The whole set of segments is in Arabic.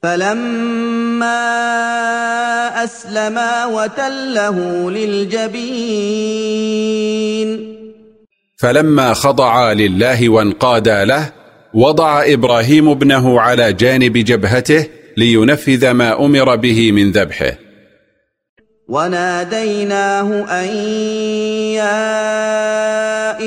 فلما أسلما وتله للجبين فلما خضعا لله وانقادا له وضع إبراهيم ابنه على جانب جبهته لينفذ ما أمر به من ذبحه. وناديناه أن يا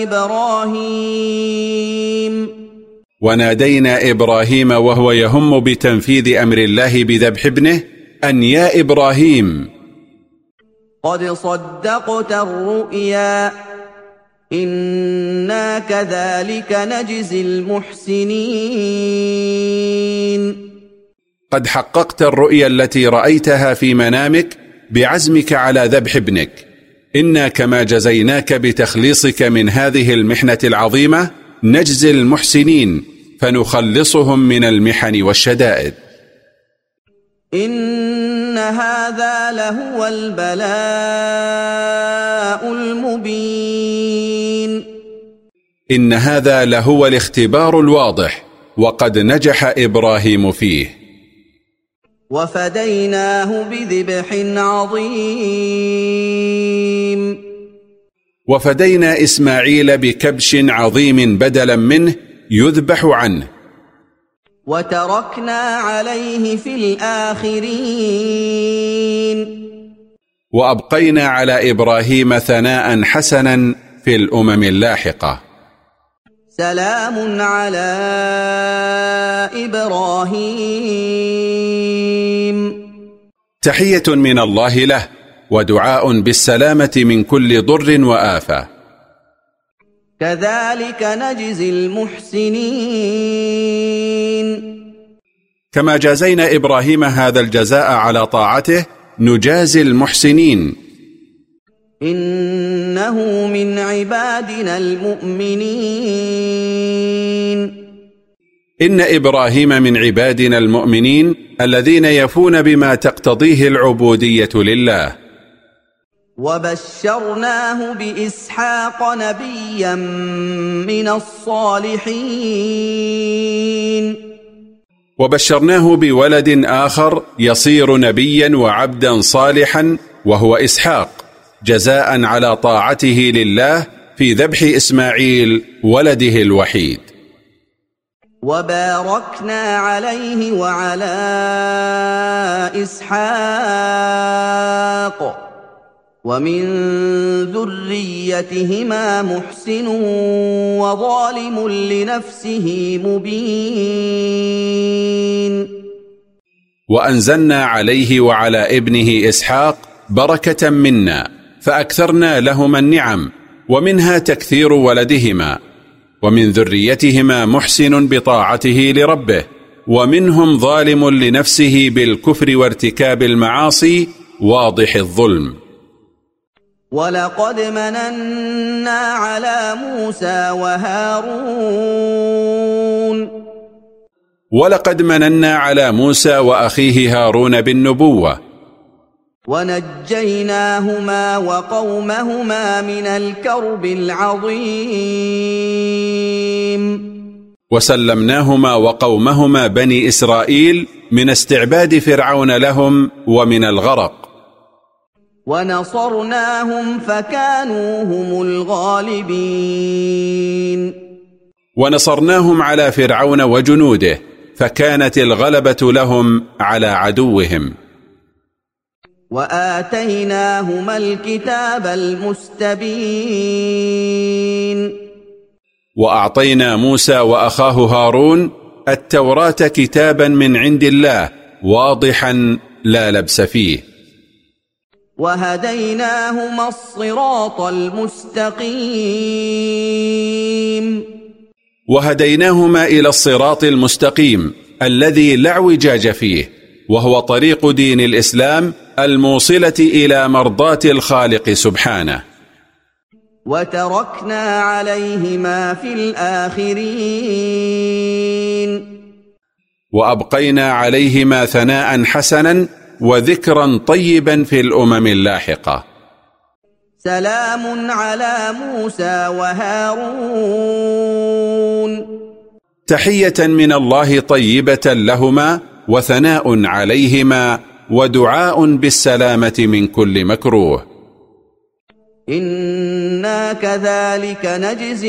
إبراهيم ونادينا إبراهيم وهو يهم بتنفيذ أمر الله بذبح ابنه أن يا إبراهيم قد صدقت الرؤيا إنا كذلك نجزي المحسنين. قد حققت الرؤيا التي رأيتها في منامك بعزمك على ذبح ابنك، إنا كما جزيناك بتخليصك من هذه المحنة العظيمة نجزي المحسنين فنخلصهم من المحن والشدائد. إن هذا لهو البلاء المبين. إن هذا لهو الاختبار الواضح وقد نجح إبراهيم فيه. وفديناه بذبح عظيم. وفدينا إسماعيل بكبش عظيم بدلا منه يذبح عنه. وتركنا عليه في الآخرين. وأبقينا على إبراهيم ثناء حسنا في الأمم اللاحقة. سلام على إبراهيم. تحية من الله له ودعاء بالسلامة من كل ضر وآفة. كذلك نجزي المحسنين. كما جازينا إبراهيم هذا الجزاء على طاعته نجازي المحسنين. إنه من عبادنا المؤمنين. إن إبراهيم من عبادنا المؤمنين الذين يفون بما تقتضيه العبودية لله. وبشرناه بإسحاق نبيا من الصالحين. وبشرناه بولد آخر يصير نبيا وعبدا صالحا وهو إسحاق، جزاء على طاعته لله في ذبح إسماعيل ولده الوحيد. وباركنا عليه وعلى إسحاق ومن ذريتهما محسن وظالم لنفسه مبين. وأنزلنا عليه وعلى ابنه إسحاق بركة منا فأكثرنا لهما النعم، ومنها تكثير ولدهما، ومن ذريتهما محسن بطاعته لربه، ومنهم ظالم لنفسه بالكفر وارتكاب المعاصي واضح الظلم. ولقد مننا على موسى وهارون. ولقد مننا على موسى وأخيه هارون بالنبوة. ونجيناهما وقومهما من الكرب العظيم. وسلمناهما وقومهما بني إسرائيل من استعباد فرعون لهم ومن الغرق. ونصرناهم فكانوا هم الغالبين. ونصرناهم على فرعون وجنوده فكانت الغلبة لهم على عدوهم. وآتيناهما الكتاب المستبين. وأعطينا موسى وأخاه هارون التوراة كتابا من عند الله واضحا لا لبس فيه. وهديناهما الصراط المستقيم. وهديناهما إلى الصراط المستقيم الذي لا اعوجاج فيه، وهو طريق دين الإسلام الموصلة إلى مرضاة الخالق سبحانه. وتركنا عليهما في الآخرين. وأبقينا عليهما ثناء حسنا وذكرا طيبا في الأمم اللاحقة. سلام على موسى وهارون. تحية من الله طيبة لهما وثناء عليهما ودعاء بالسلامة من كل مكروه. إنا كذلك نجزي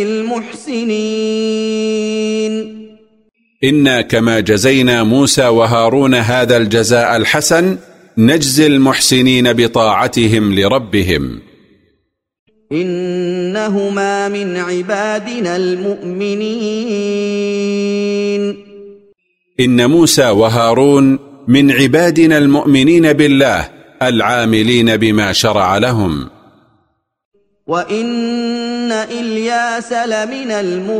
المحسنين. إنا كما جزينا موسى وهارون هذا الجزاء الحسن نجزي المحسنين بطاعتهم لربهم. إنهما من عبادنا المؤمنين. إن موسى وهارون من عبادنا المؤمنين بالله العاملين بما شرع لهم. وإن إلياس لمن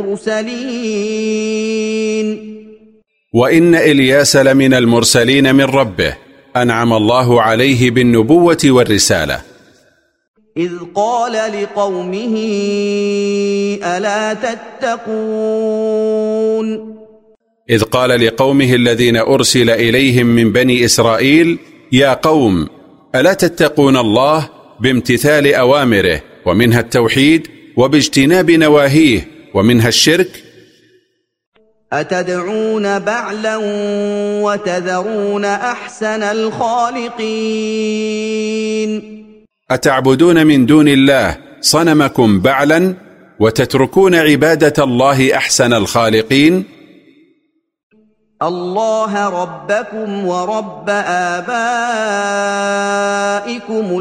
المرسلين. وإن إلياس لمن المرسلين من ربه أنعم الله عليه بالنبوة والرسالة. إذ قال لقومه ألا تتقون. إذ قال لقومه الذين أرسل إليهم من بني إسرائيل يا قوم ألا تتقون الله بامتثال أوامره ومنها التوحيد وباجتناب نواهيه ومنها الشرك. أتدعون بعلا وتذرون أحسن الخالقين. أتعبدون من دون الله صنمكم بعلا وتتركون عبادة الله أحسن الخالقين. الله ربكم ورب آبائكم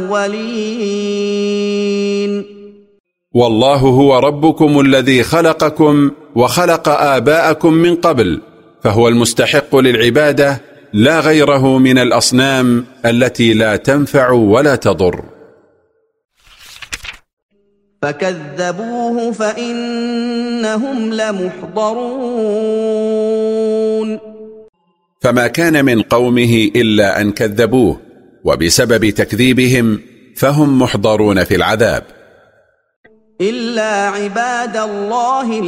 الأولين. والله هو ربكم الذي خلقكم وخلق آباءكم من قبل، فهو المستحق للعبادة لا غيره من الأصنام التي لا تنفع ولا تضر. فكذبوه فإنهم لمحضرون. فما كان من قومه إلا أن كذبوه، وبسبب تكذيبهم فهم محضرون في العذاب. إلا عباد الله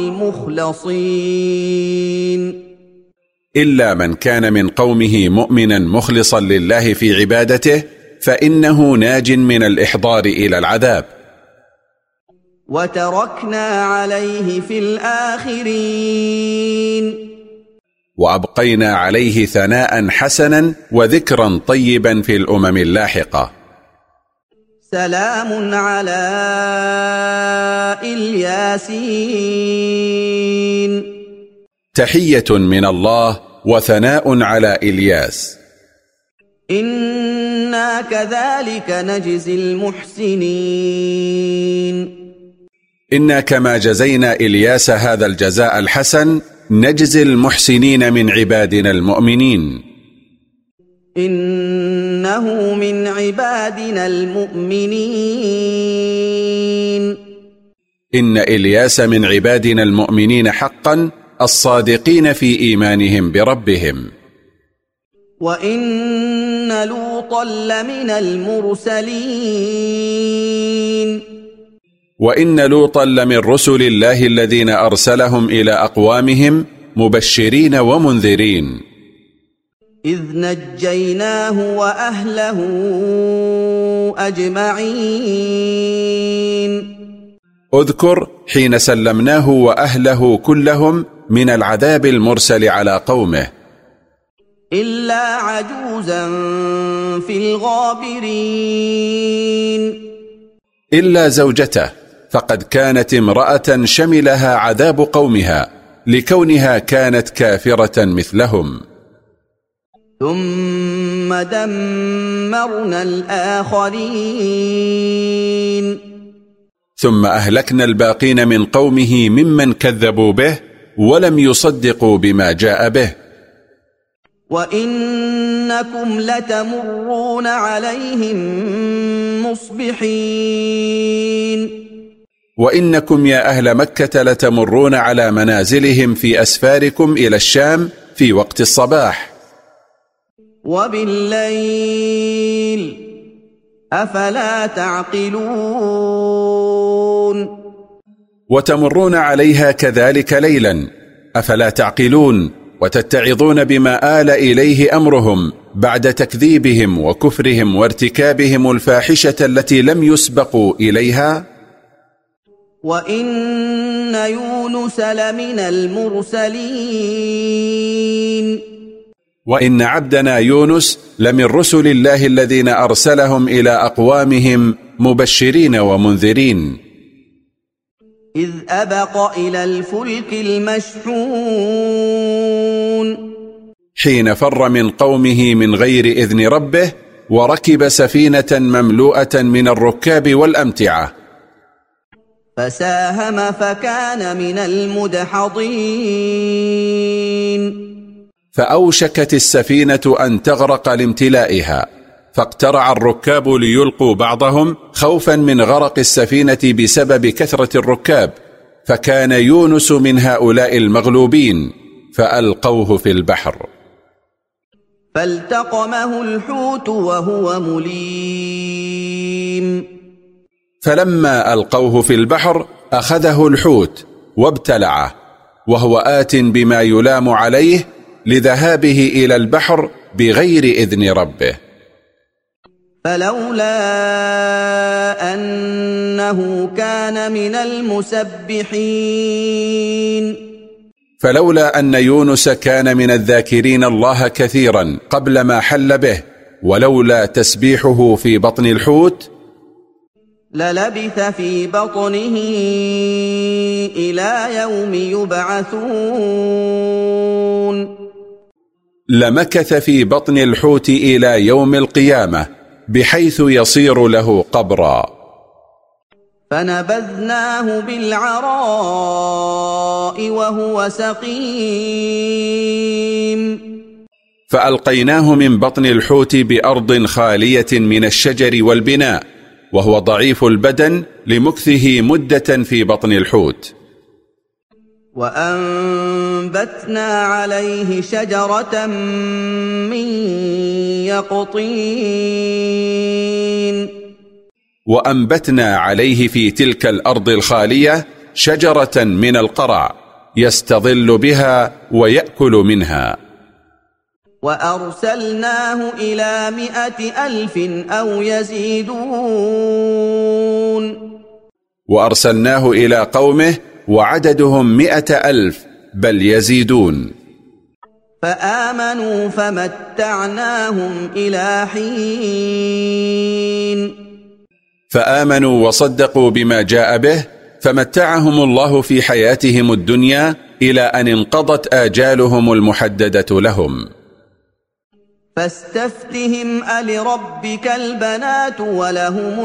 المخلصين. إلا من كان من قومه مؤمنا مخلصا لله في عبادته فإنه ناج من الإحضار إلى العذاب. وتركنا عليه في الآخرين. وأبقينا عليه ثناء حسنا وذكرا طيبا في الأمم اللاحقة. سلام على الياسين. تحية من الله وثناء على إلياس. إنا كذلك نجزي المحسنين. إنا كما جزينا إلياس هذا الجزاء الحسن نجزي المحسنين من عبادنا المؤمنين. إنه من عبادنا المؤمنين. إن إلياس من عبادنا المؤمنين حقا الصادقين في إيمانهم بربهم. وإن لوطا لمن المرسلين. وإن لوطا لمن رسل الله الذين أرسلهم إلى أقوامهم مبشرين ومنذرين. إذ نجيناه وأهله أجمعين. اذكر حين سلمناه وأهله كلهم من العذاب المرسل على قومه. إلا عجوزا في الغابرين. إلا زوجته، فقد كانت امرأة شملها عذاب قومها لكونها كانت كافرة مثلهم. ثم دمرنا الآخرين. ثم أهلكنا الباقين من قومه ممن كذبوا به ولم يصدقوا بما جاء به. وإنكم لتمرون عليهم مصبحين. وإنكم يا أهل مكة لتمرون على منازلهم في أسفاركم إلى الشام في وقت الصباح. وبالليل أفلا تعقلون. وتمرون عليها كذلك ليلا، أفلا تعقلون وتتعظون بما آل إليه أمرهم بعد تكذيبهم وكفرهم وارتكابهم الفاحشة التي لم يسبقوا إليها. وإن يونس لمن المرسلين. وإن عبدنا يونس لمن رسل الله الذين أرسلهم إلى أقوامهم مبشرين ومنذرين، إذ أبق إلى الفلك المشحون حين فر من قومه من غير إذن ربه وركب سفينة مملوءة من الركاب والأمتعة، فساهم فكان من المدحضين فأوشكت السفينة أن تغرق لامتلائها، فاقترع الركاب ليلقوا بعضهم خوفا من غرق السفينة بسبب كثرة الركاب، فكان يونس من هؤلاء المغلوبين فألقوه في البحر، فالتقمه الحوت وهو مليم، فلما ألقوه في البحر أخذه الحوت وابتلعه وهو آت بما يلام عليه لذهابه إلى البحر بغير إذن ربه. فلولا أنه كان من المسبحين، فلولا أن يونس كان من الذاكرين الله كثيرا قبل ما حل به، ولولا تسبيحه في بطن الحوت للبث في بطنه إلى يوم يبعثون، لمكث في بطن الحوت إلى يوم القيامة بحيث يصير له قبرا. فنبذناه بالعراء وهو سقيم، فألقيناه من بطن الحوت بأرض خالية من الشجر والبناء وهو ضعيف البدن لمكثه مدة في بطن الحوت. وأنبتنا عليه شجرة من يقطين، وأنبتنا عليه في تلك الأرض الخالية شجرة من القرع يستظل بها ويأكل منها. وأرسلناه إلى 100,000 أو يزيدون، وأرسلناه إلى قومه وعددهم 100,000 بل يزيدون، فآمنوا فمتعناهم إلى حين، فآمنوا وصدقوا بما جاء به فمتعهم الله في حياتهم الدنيا إلى أن انقضت آجالهم المحددة لهم. فاستفتهم ألربك البنات ولهم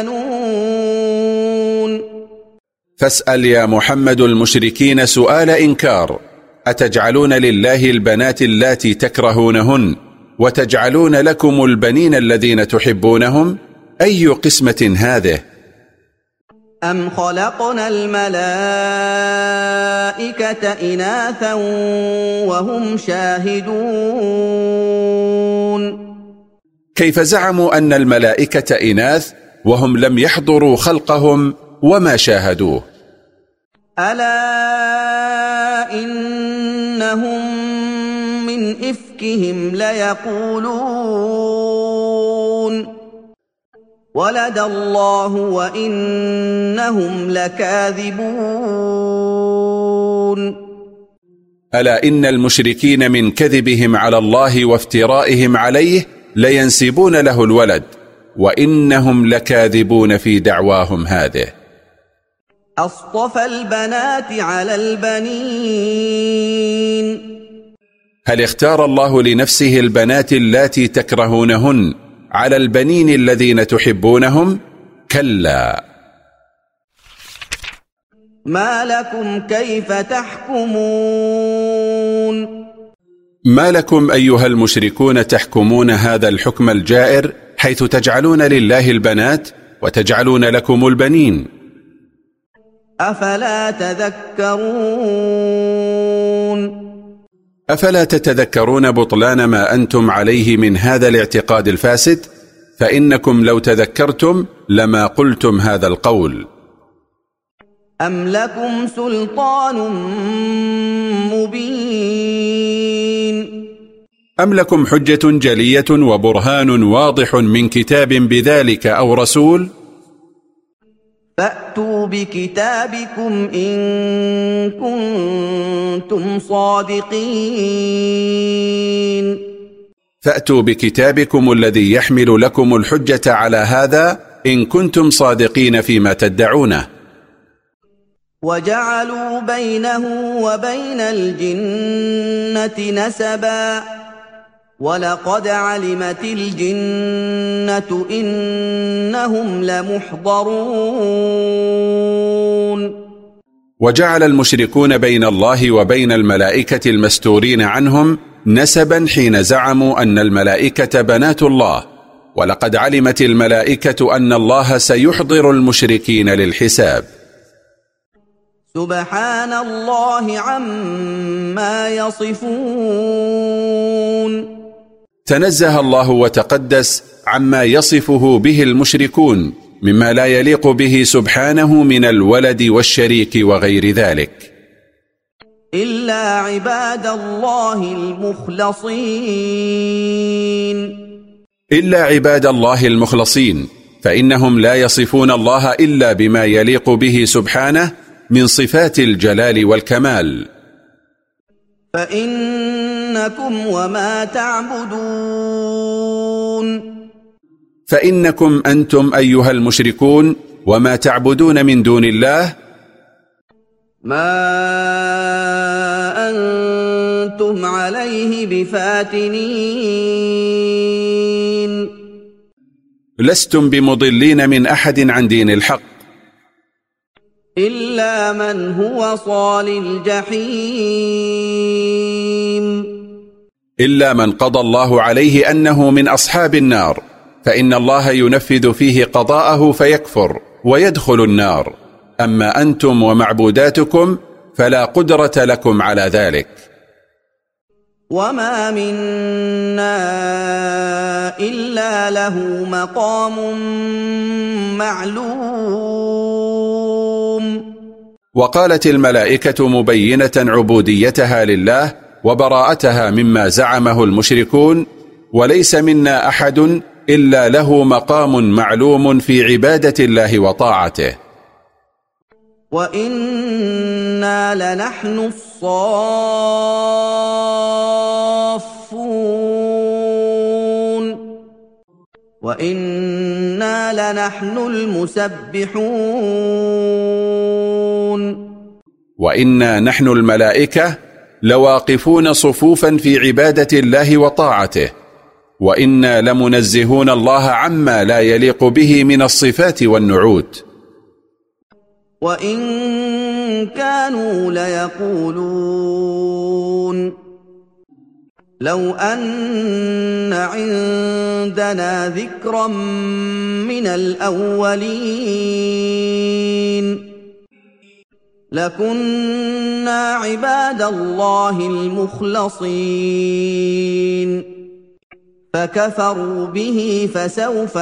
البنون، فاسأل يا محمد المشركين سؤال إنكار: أتجعلون لله البنات اللاتي تكرهونهن وتجعلون لكم البنين الذين تحبونهم؟ أي قسمة هذه؟ أم خلقنا الملائكة إناثا وهم شاهدون، كيف زعموا أن الملائكة إناث وهم لم يحضروا خلقهم وما شاهدوه؟ ألا إنهم من إفكهم ليقولون ولد الله وإنهم لكاذبون. ألا إن المشركين من كذبهم على الله وافترائهم عليه لينسبون له الولد وإنهم لكاذبون في دعواهم هذه. أصطفى البنات على البنين، هل اختار الله لنفسه البنات اللاتي تكرهونهن على البنين الذين تحبونهم؟ كلا. ما لكم كيف تحكمون؟ ما لكم أيها المشركون تحكمون هذا الحكم الجائر حيث تجعلون لله البنات وتجعلون لكم البنين؟ أفلا تذكرون؟ أفلا تتذكرون بطلان ما أنتم عليه من هذا الاعتقاد الفاسد؟ فإنكم لو تذكرتم لما قلتم هذا القول. أم لكم سلطان مبين؟ أم لكم حجة جلية وبرهان واضح من كتاب بذلك أو رسول؟ فأتوا بكتابكم إن كنتم صادقين فأتوا بكتابكم الذي يحمل لكم الحجة على هذا إن كنتم صادقين فيما تدعونه. وجعلوا بينه وبين الجنة نسبا ولقد علمت الجنة إنهم لمحضرون. وجعل المشركون بين الله وبين الملائكة المستورين عنهم نسبا حين زعموا أن الملائكة بنات الله، ولقد علمت الملائكة أن الله سيحضر المشركين للحساب. سبحان الله عما يصفون. تنزه الله وتقدس عما يصفه به المشركون مما لا يليق به سبحانه من الولد والشريك وغير ذلك. إلا عباد الله المخلصين. إلا عباد الله المخلصين، فإنهم لا يصفون الله إلا بما يليق به سبحانه من صفات الجلال والكمال. فإنكم وما تعبدون. فإنكم أنتم أيها المشركون وما تعبدون من دون الله ما أنتم عليه بفاتنين. لستم بمضلين من أحد عن دين الحق إلا من هو صال الجحيم. إلا من قضى الله عليه أنه من أصحاب النار، فإن الله ينفذ فيه قضاءه فيكفر ويدخل النار. أما أنتم ومعبوداتكم فلا قدرة لكم على ذلك. وما منا إلا له مقام معلوم. وقالت الملائكة مبينة عبوديتها لله وبراءتها مما زعمه المشركون: وليس منا أحد إلا له مقام معلوم في عبادة الله وطاعته. وإنا لنحن الصافون وإنا لنحن المسبحون. وإنا نحن الملائكة لواقفون صفوفا في عبادة الله وطاعته، وإنا لمنزهون الله عما لا يليق به من الصفات والنعوت. وإن كانوا ليقولون لو أن عندنا ذكرا من الأولين لكنا عباد الله المخلصين فكفروا به فسوف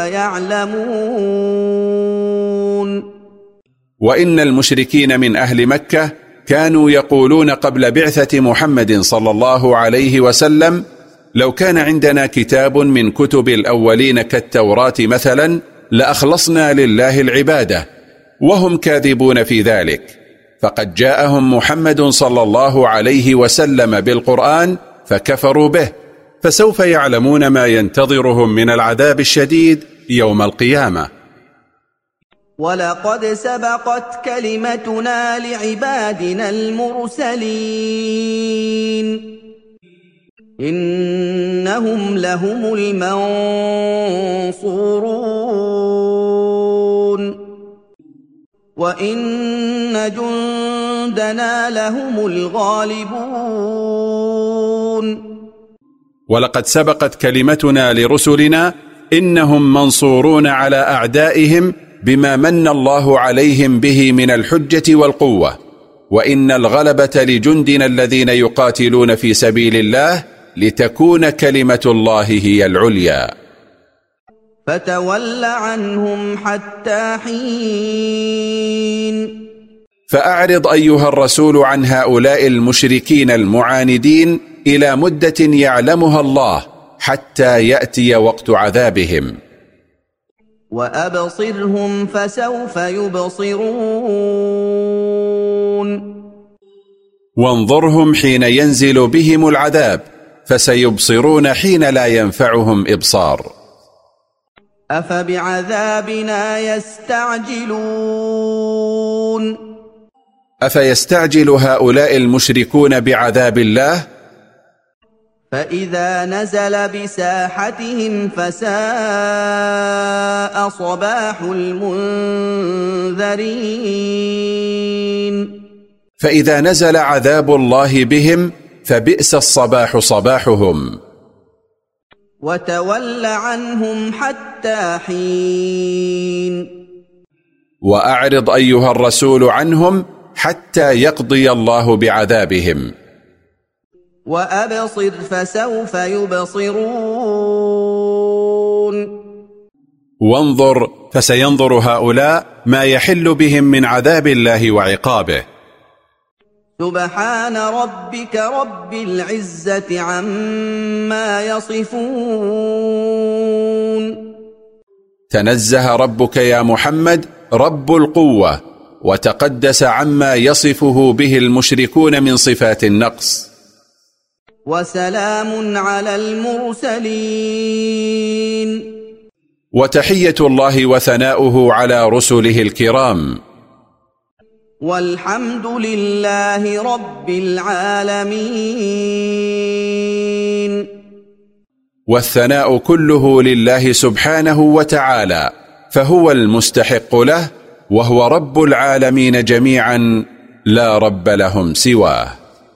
يعلمون. وإن المشركين من أهل مكة كانوا يقولون قبل بعثة محمد صلى الله عليه وسلم: لو كان عندنا كتاب من كتب الأولين كالتوراة مثلا لأخلصنا لله العبادة، وهم كاذبون في ذلك. فقد جاءهم محمد صلى الله عليه وسلم بالقرآن فكفروا به، فسوف يعلمون ما ينتظرهم من العذاب الشديد يوم القيامة. ولقد سبقت كلمتنا لعبادنا المرسلين إنهم لهم المنصورون وإن جندنا لهم الغالبون. ولقد سبقت كلمتنا لرسلنا إنهم منصورون على أعدائهم بما من الله عليهم به من الحجة والقوة، وإن الغلبة لجندنا الذين يقاتلون في سبيل الله لتكون كلمة الله هي العليا. فتول عنهم حتى حين. فأعرض أيها الرسول عن هؤلاء المشركين المعاندين إلى مدة يعلمها الله حتى يأتي وقت عذابهم. وأبصرهم فسوف يبصرون وانظرهم حين ينزل بهم العذاب فسيبصرون حين لا ينفعهم إبصار. أفبعذابنا يستعجلون أفيستعجل هؤلاء المشركون بعذاب الله؟ فإذا نزل بساحتهم فساء صباح المنذرين. فإذا نزل عذاب الله بهم فبئس الصباح صباحهم. وتول عنهم حتى حين وأعرض أيها الرسول عنهم حتى يقضي الله بعذابهم. وأبصر فسوف يبصرون وانظر فسينظر هؤلاء ما يحل بهم من عذاب الله وعقابه. سبحان ربك رب العزة عما يصفون. تنزه ربك يا محمد رب القوة وتقدس عما يصفه به المشركون من صفات النقص. وسلام على المرسلين. وتحية الله وثناؤه على رسله الكرام. والحمد لله رب العالمين. والثناء كله لله سبحانه وتعالى فهو المستحق له وهو رب العالمين جميعا لا رب لهم سواه.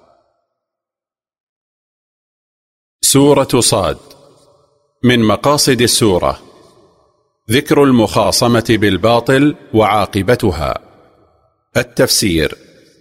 سورة صاد. من مقاصد السورة ذكر المخاصمة بالباطل وعاقبتها. التفسير.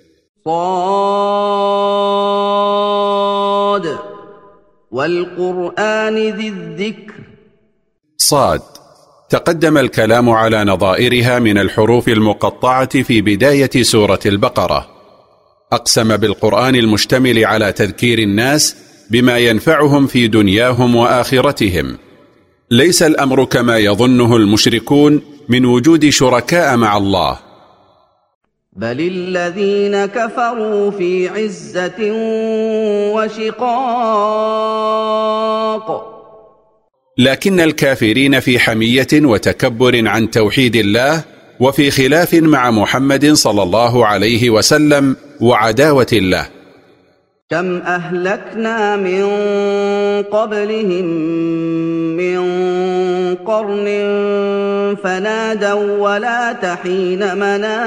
صاد والقرآن ذي الذكر. صاد تقدم الكلام على نظائرها من الحروف المقطعة في بداية سورة البقرة. أقسم بالقرآن المشتمل على تذكير الناس بما ينفعهم في دنياهم وآخرتهم. ليس الأمر كما يظنه المشركون من وجود شركاء مع الله، بل الذين كفروا في عزة وشقاق. لكن الكافرين في حمية وتكبر عن توحيد الله وفي خلاف مع محمد صلى الله عليه وسلم وعداوة الله. كم أهلكنا من قبلهم من قرن فنادوا ولا تحين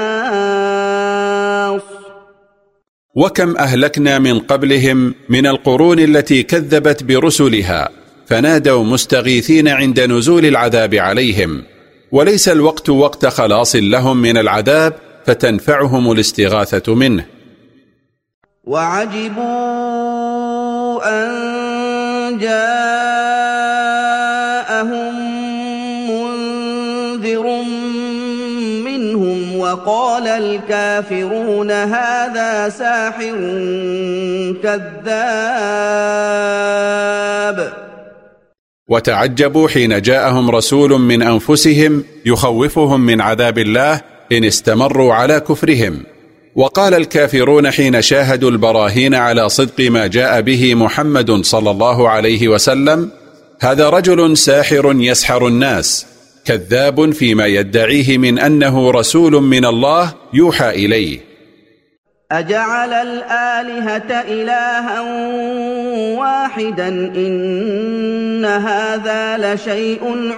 مناص. وكم أهلكنا من قبلهم من القرون التي كذبت برسلها فنادوا مستغيثين عند نزول العذاب عليهم، وليس الوقت وقت خلاص لهم من العذاب فتنفعهم الاستغاثة منه. وعجبوا أن جاءهم منذر منهم وقال الكافرون هذا ساحر كذاب. وتعجبوا حين جاءهم رسول من أنفسهم يخوفهم من عذاب الله إن استمروا على كفرهم. وقال الكافرون حين شاهدوا البراهين على صدق ما جاء به محمد صلى الله عليه وسلم هذا رجل ساحر يسحر الناس كذاب فيما يدعيه من أنه رسول من الله يوحى إليه. أجعل الآلهة إلها واحدا إن هذا لشيء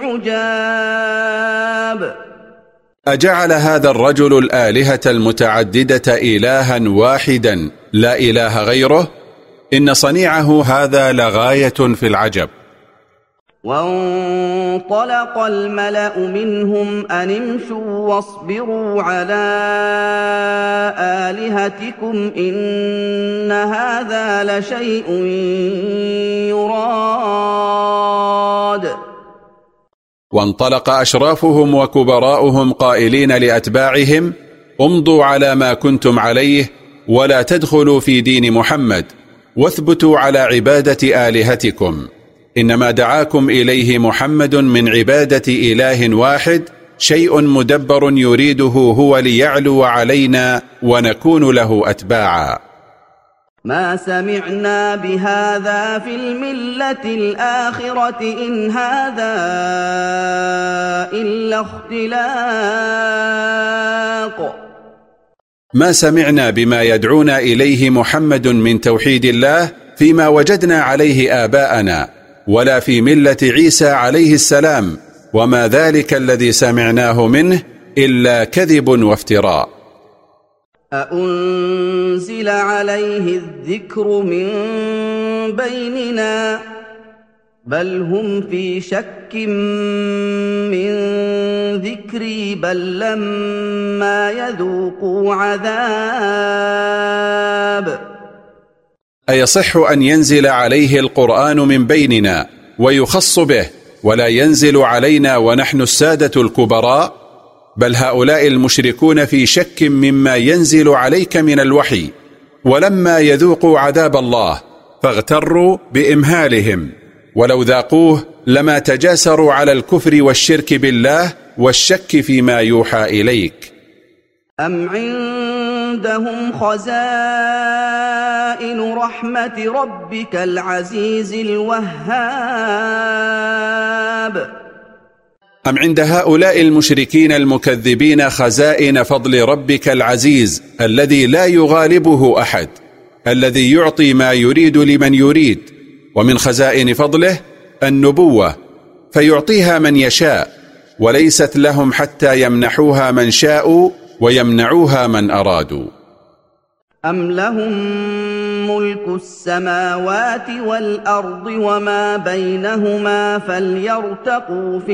عجاب. أجعل هذا الرجل الآلهة المتعددة إلها واحدا لا إله غيره إن صنيعه هذا لغاية في العجب. وانطلق الملأ منهم أن امشوا واصبروا على آلهتكم إن هذا لشيء يراد. وانطلق أشرافهم وكبراؤهم قائلين لأتباعهم امضوا على ما كنتم عليه ولا تدخلوا في دين محمد واثبتوا على عبادة آلهتكم. إنما دعاكم إليه محمد من عبادة إله واحد شيء مدبر يريده هو ليعلو علينا ونكون له أتباعا. ما سمعنا بهذا في الملة الآخرة إن هذا إلا اختلاق. ما سمعنا بما يدعونا إليه محمد من توحيد الله فيما وجدنا عليه آباءنا، ولا في ملة عيسى عليه السلام، وما ذلك الذي سمعناه منه إلا كذب وافتراء. أأنزل عليه الذكر من بيننا بل هم في شك من ذكري بل لما يذوقوا عذاب. أيصح أن ينزل عليه القرآن من بيننا ويخص به ولا ينزل علينا ونحن السادة الكبراء؟ بل هؤلاء المشركون في شك مما ينزل عليك من الوحي، ولما يذوقوا عذاب الله فاغتروا بإمهالهم، ولو ذاقوه لما تجاسروا على الكفر والشرك بالله والشك فيما يوحى إليك. أم عندهم خزائن رحمة ربك العزيز الوهاب. أم عند هؤلاء المشركين المكذبين خزائن فضل ربك العزيز الذي لا يغالبه أحد، الذي يعطي ما يريد لمن يريد، ومن خزائن فضله النبوة فيعطيها من يشاء، وليست لهم حتى يمنحوها من شاءوا ويمنعوها من أرادوا. أم لهم ملك السماوات والأرض وما بينهما فليرتقوا في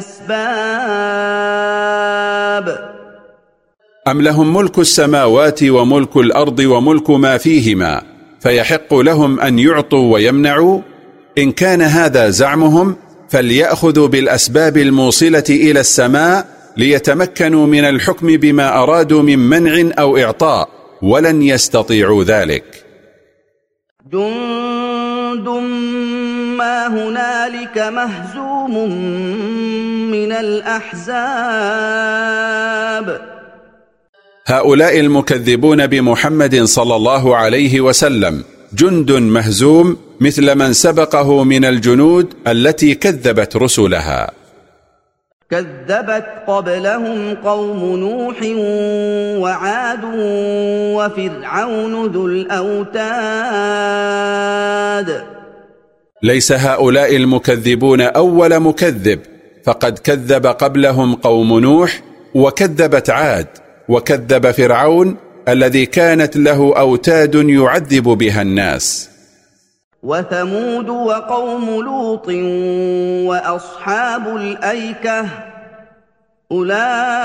الأسباب. أم لهم ملك السماوات وملك الأرض وملك ما فيهما فيحق لهم أن يعطوا ويمنعوا؟ إن كان هذا زعمهم فليأخذوا بالأسباب الموصلة إلى السماء ليتمكنوا من الحكم بما أرادوا من منع أو إعطاء، ولن يستطيعوا ذلك. جند ما هنالك مهزوم من الأحزاب. هؤلاء المكذبون بمحمد صلى الله عليه وسلم جند مهزوم مثل من سبقه من الجنود التي كذبت رسلها. كذبت قبلهم قوم نوح وعاد وفرعون ذو الأوتاد. ليس هؤلاء المكذبون أول مكذب، فقد كذب قبلهم قوم نوح، وكذبت عاد، وكذب فرعون الذي كانت له أوتاد يعذب بها الناس. وثمود وقوم لوط وأصحاب الأيكة أولئك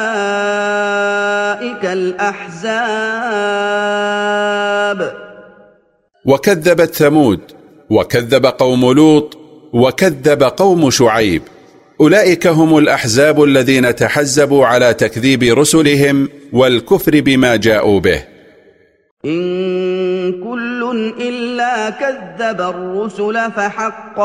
الأحزاب. وكذبت ثمود، وكذب قوم لوط، وكذب قوم شعيب، أولئك هم الأحزاب الذين تحزبوا على تكذيب رسلهم والكفر بما جاءوا به. إن كل إلا كذب الرسل فحق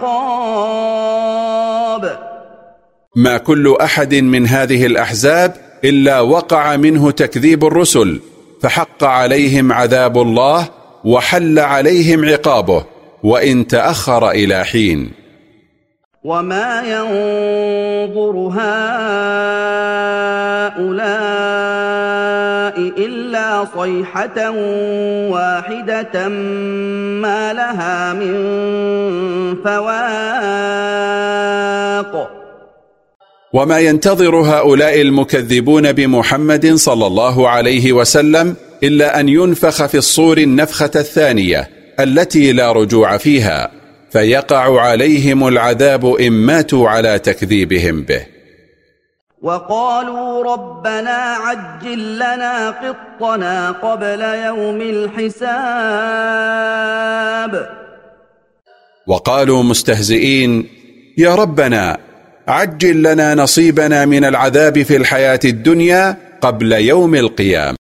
عقاب. ما كل أحد من هذه الأحزاب إلا وقع منه تكذيب الرسل، فحق عليهم عذاب الله وحل عليهم عقابه، وإن تأخر إلى حين. وما ينظر هؤلاء إلا صيحة واحدة ما لها من فواق. وما ينتظر هؤلاء المكذبون بمحمد صلى الله عليه وسلم إلا أن ينفخ في الصور النفخة الثانية التي لا رجوع فيها، فيقع عليهم العذاب إن ماتوا على تكذيبهم به. وقالوا ربنا عجل لنا قطنا قبل يوم الحساب. وقالوا مستهزئين: يا ربنا عجل لنا نصيبنا من العذاب في الحياة الدنيا قبل يوم القيامة.